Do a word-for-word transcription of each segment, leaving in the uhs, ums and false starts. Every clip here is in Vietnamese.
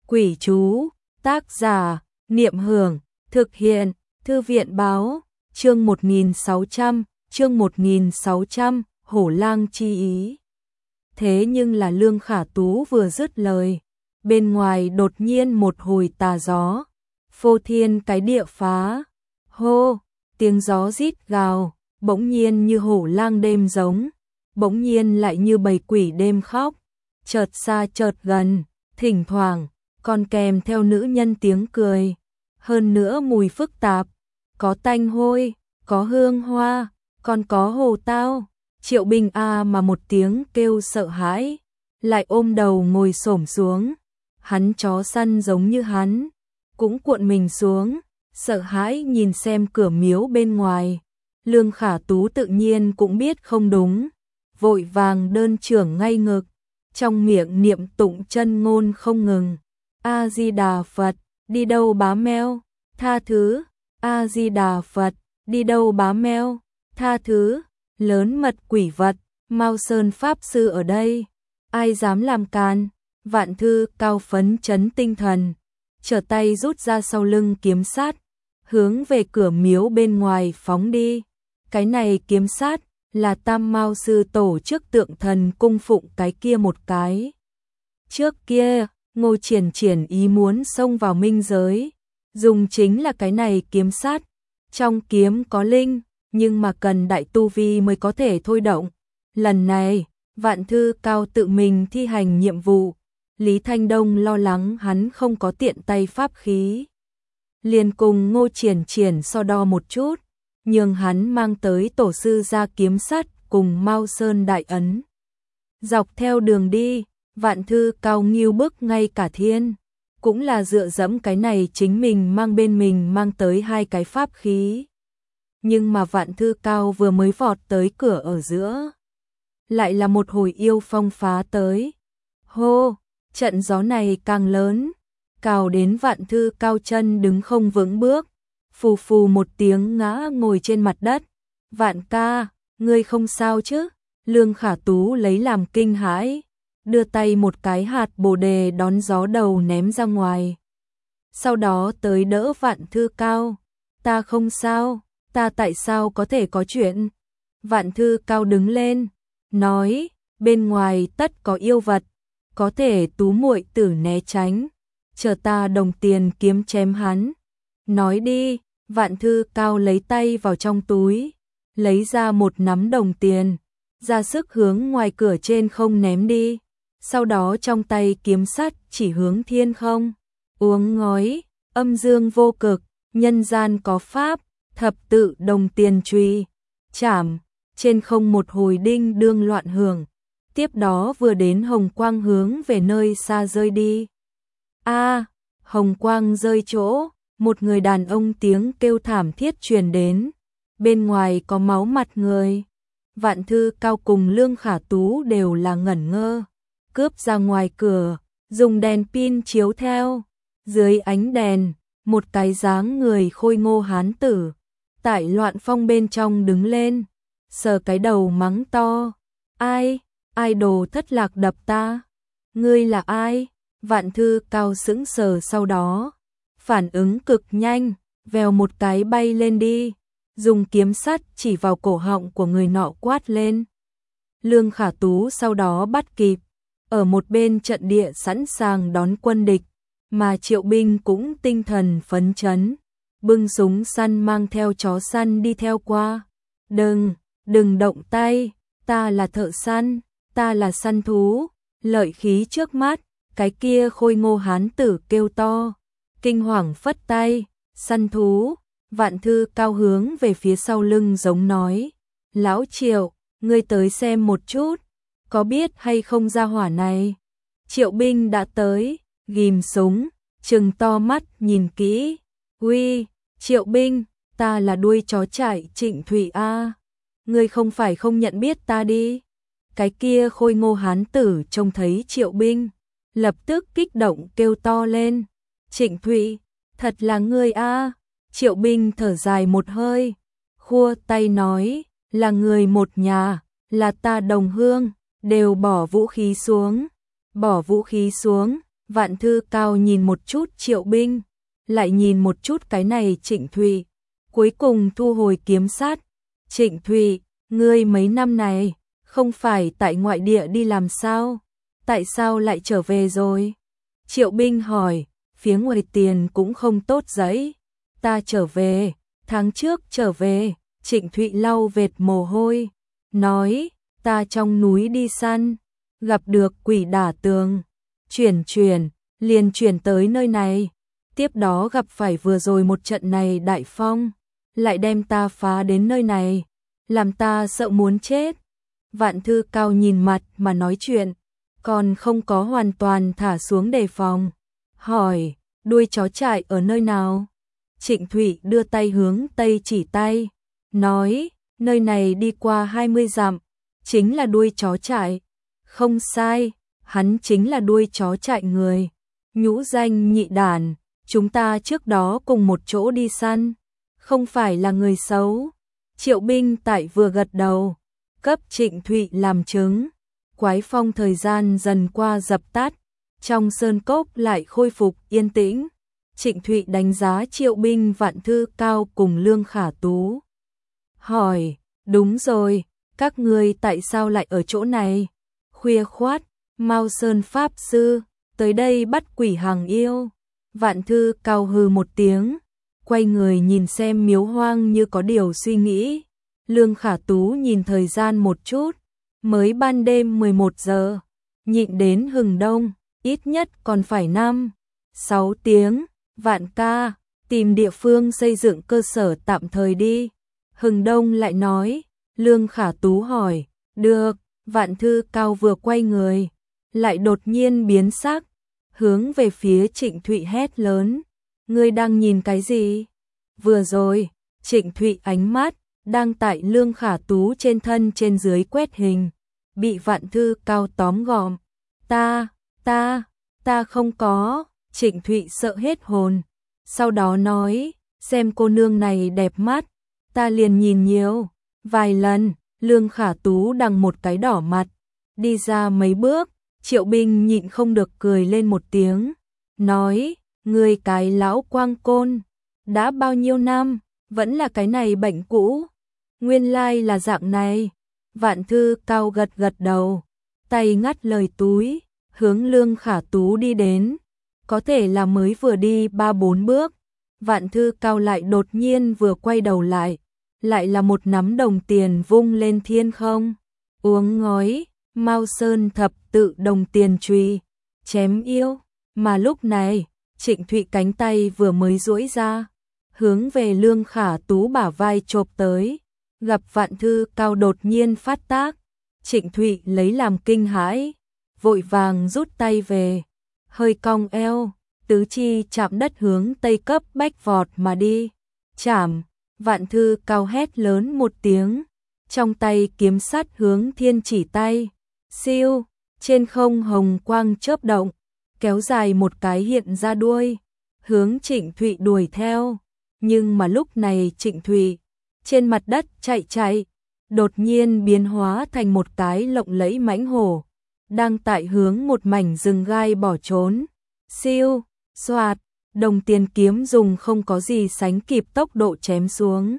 Quỷ chú, tác giả, Niệm Hưởng, thực hiện, Thư viện báo, chương một nghìn sáu trăm, chương một nghìn sáu trăm, Hổ Lang chi ý. Thế nhưng là Lương Khả Tú vừa dứt lời, bên ngoài đột nhiên một hồi tà gió, phô thiên cái địa phá, hô, tiếng gió rít gào, bỗng nhiên như hổ lang đêm giống, bỗng nhiên lại như bầy quỷ đêm khóc, chợt xa chợt gần, thỉnh thoảng còn kèm theo nữ nhân tiếng cười, hơn nữa mùi phức tạp, có tanh hôi, có hương hoa, còn có hồ tao. Triệu Bình a mà một tiếng kêu sợ hãi, lại ôm đầu ngồi xổm xuống, hắn chó săn giống như hắn, cũng cuộn mình xuống, sợ hãi nhìn xem cửa miếu bên ngoài. Lương Khả Tú tự nhiên cũng biết không đúng, vội vàng đơn trưởng ngay ngực, trong miệng niệm tụng chân ngôn không ngừng. A Di Đà Phật, đi đâu bá meo, tha thứ. A Di Đà Phật, đi đâu bá meo, tha thứ. Lớn mật quỷ vật, Mao Sơn Pháp Sư ở đây, ai dám làm can. Vạn Thư Cao phấn chấn tinh thần, trở tay rút ra sau lưng kiếm sát, hướng về cửa miếu bên ngoài phóng đi. Cái này kiếm sát là Tam Mao Sư Tổ trước tượng thần cung phụng cái kia một cái. Trước kia, Ngô Triển Triển ý muốn xông vào minh giới, dùng chính là cái này kiếm sát. Trong kiếm có linh, nhưng mà cần đại tu vi mới có thể thôi động. Lần này, Vạn Thư Cao tự mình thi hành nhiệm vụ, Lý Thanh Đông lo lắng hắn không có tiện tay pháp khí, liền cùng Ngô Triển Triển so đo một chút, nhường hắn mang tới tổ sư ra kiếm sắt cùng Mao Sơn đại ấn. Dọc theo đường đi, Vạn Thư Cao nghiêu bức ngay cả thiên, cũng là dựa dẫm cái này chính mình mang bên mình mang tới hai cái pháp khí. Nhưng mà Vạn Thư Cao vừa mới vọt tới cửa ở giữa, lại là một hồi yêu phong phá tới. Hô, trận gió này càng lớn, cào đến Vạn Thư Cao chân đứng không vững bước, phù phù một tiếng ngã ngồi trên mặt đất. Vạn ca, ngươi không sao chứ? Lương Khả Tú lấy làm kinh hãi, đưa tay một cái hạt bồ đề đón gió đầu ném ra ngoài. Sau đó tới đỡ Vạn Thư Cao. Ta không sao, ta tại sao có thể có chuyện? Vạn Thư Cao đứng lên, nói, bên ngoài tất có yêu vật, có thể Tú muội tử né tránh, chờ ta đồng tiền kiếm chém hắn. Nói đi. Vạn Thư Cao lấy tay vào trong túi, lấy ra một nắm đồng tiền, ra sức hướng ngoài cửa trên không ném đi. Sau đó trong tay kiếm sắt chỉ hướng thiên không, uống ngói, âm dương vô cực, nhân gian có pháp, thập tự đồng tiền truy, chảm, trên không một hồi đinh đương loạn hưởng. Tiếp đó vừa đến hồng quang hướng về nơi xa rơi đi. A, hồng quang rơi chỗ, một người đàn ông tiếng kêu thảm thiết truyền đến, bên ngoài có máu mặt người. Vạn Thư Cao cùng Lương Khả Tú đều là ngẩn ngơ, cướp ra ngoài cửa, dùng đèn pin chiếu theo. Dưới ánh đèn, một cái dáng người khôi ngô hán tử, tại loạn phong bên trong đứng lên, sờ cái đầu mắng to. Ai, ai đồ thất lạc đập ta? Ngươi là ai? Vạn Thư Cao sững sờ, sau đó phản ứng cực nhanh, vèo một cái bay lên đi, dùng kiếm sắt chỉ vào cổ họng của người nọ quát lên. Lương Khả Tú sau đó bắt kịp, ở một bên trận địa sẵn sàng đón quân địch, mà Triệu Binh cũng tinh thần phấn chấn, bưng súng săn mang theo chó săn đi theo qua. Đừng, đừng động tay, ta là thợ săn, ta là săn thú. Lợi khí trước mắt, cái kia khôi ngô hán tử kêu to, kinh hoàng phất tay. Săn thú. Vạn Thư Cao hướng về phía sau lưng giống nói, lão Triệu, ngươi tới xem một chút, có biết hay không ra hỏa này? Triệu Binh đã tới, ghim súng, trừng to mắt nhìn kỹ. Uy, Triệu Binh, ta là đuôi chó chạy Trịnh Thụy a, ngươi không phải không nhận biết ta đi? Cái kia khôi ngô hán tử trông thấy Triệu Binh, lập tức kích động kêu to lên, Trịnh Thụy, thật là ngươi a. Triệu Binh thở dài một hơi, khua tay nói, là người một nhà, là ta đồng hương, đều bỏ vũ khí xuống, bỏ vũ khí xuống. Vạn Thư Cao nhìn một chút Triệu Binh, lại nhìn một chút cái này Trịnh Thụy, cuối cùng thu hồi kiếm sát. Trịnh Thụy, ngươi mấy năm này, không phải tại ngoại địa đi làm sao? Tại sao lại trở về rồi? Triệu Binh hỏi, phía ngoài tiền cũng không tốt giấy. Ta trở về, tháng trước trở về. Trịnh Thụy lau vệt mồ hôi, nói, ta trong núi đi săn, gặp được quỷ đả tường, chuyển chuyển, liền chuyển tới nơi này. Tiếp đó gặp phải vừa rồi một trận này đại phong, lại đem ta phá đến nơi này, làm ta sợ muốn chết. Vạn Thư Cao nhìn mặt mà nói chuyện, còn không có hoàn toàn thả xuống đề phòng. Hỏi, đuôi chó trại ở nơi nào? Trịnh Thụy đưa tay hướng tây chỉ tay, nói, nơi này đi qua hai mươi dặm, chính là đuôi chó trại. Không sai, hắn chính là đuôi chó trại người. Nhũ danh Nhị Đản, chúng ta trước đó cùng một chỗ đi săn, không phải là người xấu. Triệu Binh tại vừa gật đầu, cấp Trịnh Thụy làm chứng. Quái phong thời gian dần qua dập tắt, trong sơn cốc lại khôi phục yên tĩnh. Trịnh Thụy đánh giá Triệu Binh, Vạn Thư Cao cùng Lương Khả Tú. Hỏi, đúng rồi, các ngươi tại sao lại ở chỗ này? Khuya khoát, Mao Sơn Pháp Sư, tới đây bắt quỷ hàng yêu. Vạn Thư Cao hừ một tiếng, quay người nhìn xem Miếu Hoang như có điều suy nghĩ. Lương Khả Tú nhìn thời gian một chút, mới ban đêm mười một giờ, nhịn đến hừng đông, ít nhất còn phải năm, sáu tiếng. Vạn ca, tìm địa phương xây dựng cơ sở tạm thời đi. Hừng đông lại nói. Lương Khả Tú hỏi, được. Vạn Thư Cao vừa quay người, lại đột nhiên biến sắc, hướng về phía Trịnh Thụy hét lớn, ngươi đang nhìn cái gì? Vừa rồi, Trịnh Thụy ánh mắt đang tại Lương Khả Tú trên thân trên dưới quét hình, bị Vạn Thư Cao tóm gọn. Ta, ta, ta không có. Trịnh Thụy sợ hết hồn, sau đó nói, xem cô nương này đẹp mắt, ta liền nhìn nhiều, vài lần. Lương Khả Tú đằng một cái đỏ mặt, đi ra mấy bước. Triệu Binh nhịn không được cười lên một tiếng, nói, ngươi cái lão quang côn, đã bao nhiêu năm, vẫn là cái này bệnh cũ, nguyên lai là dạng này. Vạn Thư Cao gật gật đầu, tay ngắt lời túi, hướng Lương Khả Tú đi đến. Có thể là mới vừa đi ba bốn bước, Vạn Thư Cao lại đột nhiên vừa quay đầu lại, lại là một nắm đồng tiền vung lên thiên không. Uống ngói, Mao Sơn thập tự đồng tiền chùy, chém yêu. Mà lúc này, Trịnh Thụy cánh tay vừa mới duỗi ra, hướng về Lương Khả Tú bả vai chộp tới, gặp Vạn Thư Cao đột nhiên phát tác. Trịnh Thụy lấy làm kinh hãi, vội vàng rút tay về, hơi cong eo, tứ chi chạm đất hướng tây cấp bách vọt mà đi. Chảm! Vạn Thư Cao hét lớn một tiếng, trong tay kiếm sắt hướng thiên chỉ tay. Siêu! Trên không hồng quang chớp động, kéo dài một cái hiện ra đuôi, hướng Trịnh Thụy đuổi theo. Nhưng mà lúc này Trịnh Thụy, trên mặt đất chạy chạy, đột nhiên biến hóa thành một cái lộng lẫy mãnh hổ, đang tại hướng một mảnh rừng gai bỏ trốn. Siêu, xoạt, đồng tiền kiếm dùng không có gì sánh kịp tốc độ chém xuống.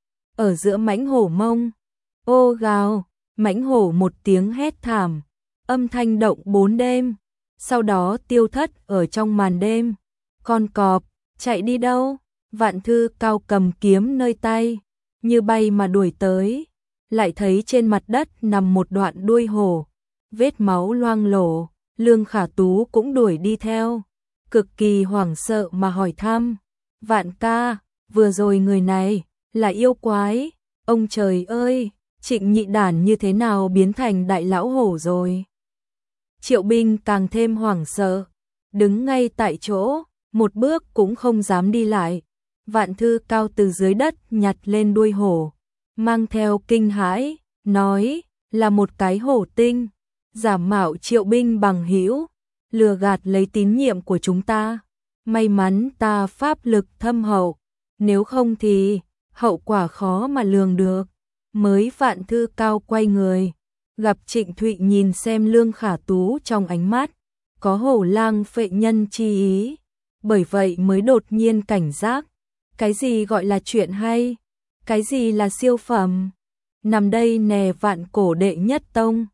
Ở giữa mãnh hổ mông, ô gào, mãnh hổ một tiếng hét thảm, âm thanh động bốn đêm, sau đó tiêu thất ở trong màn đêm. Con cọp, chạy đi đâu? Vạn Thư Cao cầm kiếm nơi tay, như bay mà đuổi tới, lại thấy trên mặt đất nằm một đoạn đuôi hổ, vết máu loang lổ. Lương Khả Tú cũng đuổi đi theo, cực kỳ hoảng sợ mà hỏi thăm, Vạn ca, vừa rồi người này là yêu quái? Ông trời ơi, Trịnh Nhị Đản như thế nào biến thành đại lão hổ rồi? Triệu Binh càng thêm hoảng sợ, đứng ngay tại chỗ, một bước cũng không dám đi lại. Vạn Thư Cao từ dưới đất nhặt lên đuôi hổ, mang theo kinh hãi, nói, là một cái hổ tinh. Giả mạo Triệu Binh bằng hữu, lừa gạt lấy tín nhiệm của chúng ta. May mắn ta pháp lực thâm hậu, nếu không thì hậu quả khó mà lường được. Mới Vạn Thư Cao quay người, gặp Trịnh Thụy nhìn xem Lương Khả Tú trong ánh mắt, có hổ lang phệ nhân chi ý, bởi vậy mới đột nhiên cảnh giác. Cái gì gọi là chuyện hay? Cái gì là siêu phẩm? Nằm đây nè vạn cổ đệ nhất tông.